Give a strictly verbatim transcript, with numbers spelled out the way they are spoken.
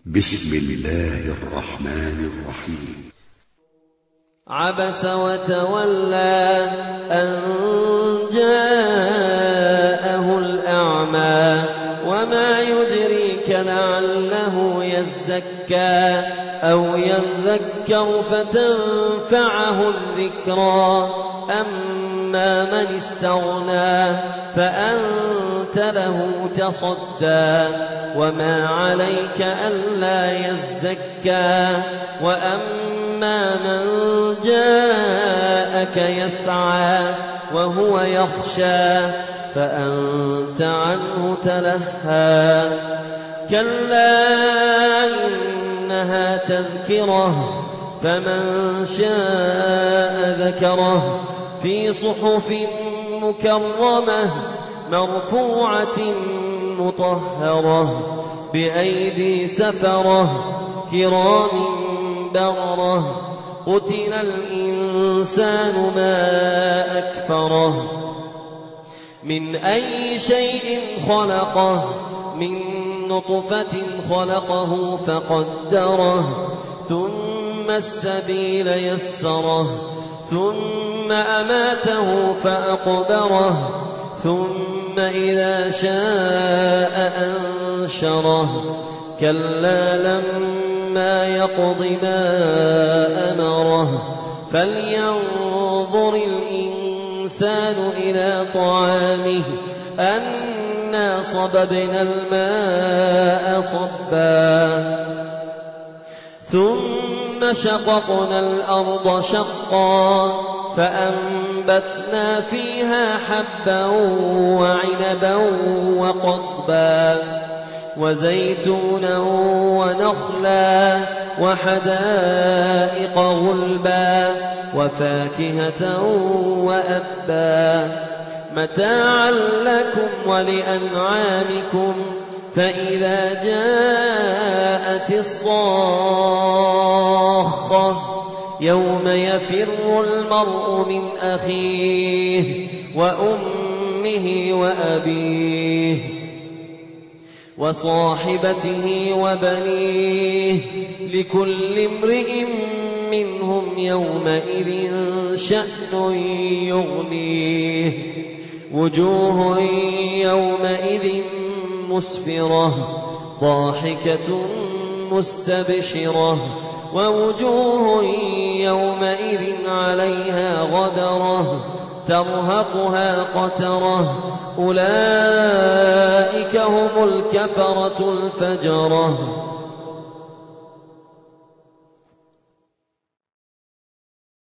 بسم الله الرحمن الرحيم. عبس وتولى أن جاءه الأعمى وما يدريك لعله يزكى أو يذكر فتنفعه الذكرى أما من استغنى فأنت له تصدى وما عليك ألا يزكى وأما من جاءك يسعى وهو يخشى فأنت عنه تلهى كلا إنها تذكرة فمن شاء ذكره في صحف مكرمة مرفوعة مطهرة بأيدي سفرة كرام بررة قتل الإنسان ما أكفره من أي شيء خلقه من نطفة خلقه فقدره ثم السبيل يسره ثم أماته فأقبره ثم إذا شاء أنشره كلا لما يقض ما أمره فلينظر الإنسان إلى طعامه أنا صببنا الماء صبا ثم شققنا الأرض شقا فأنبتنا فيها حبا وعنبا وقضبا وزيتونا ونخلا وحدائق غلبا وفاكهة وأبا متاعا لكم ولأنعامكم فإذا جاءت الصاخة يوم يفر المرء من أخيه وأمه وأبيه وصاحبته وبنيه لكل امرئ منهم يومئذ شأن يغنيه وجوه يومئذ مسفرة ضاحكة مستبشرة ووجوه يومئذ عليها غبرة ترهقها قترة أولئك هم الكفرة الفجرة.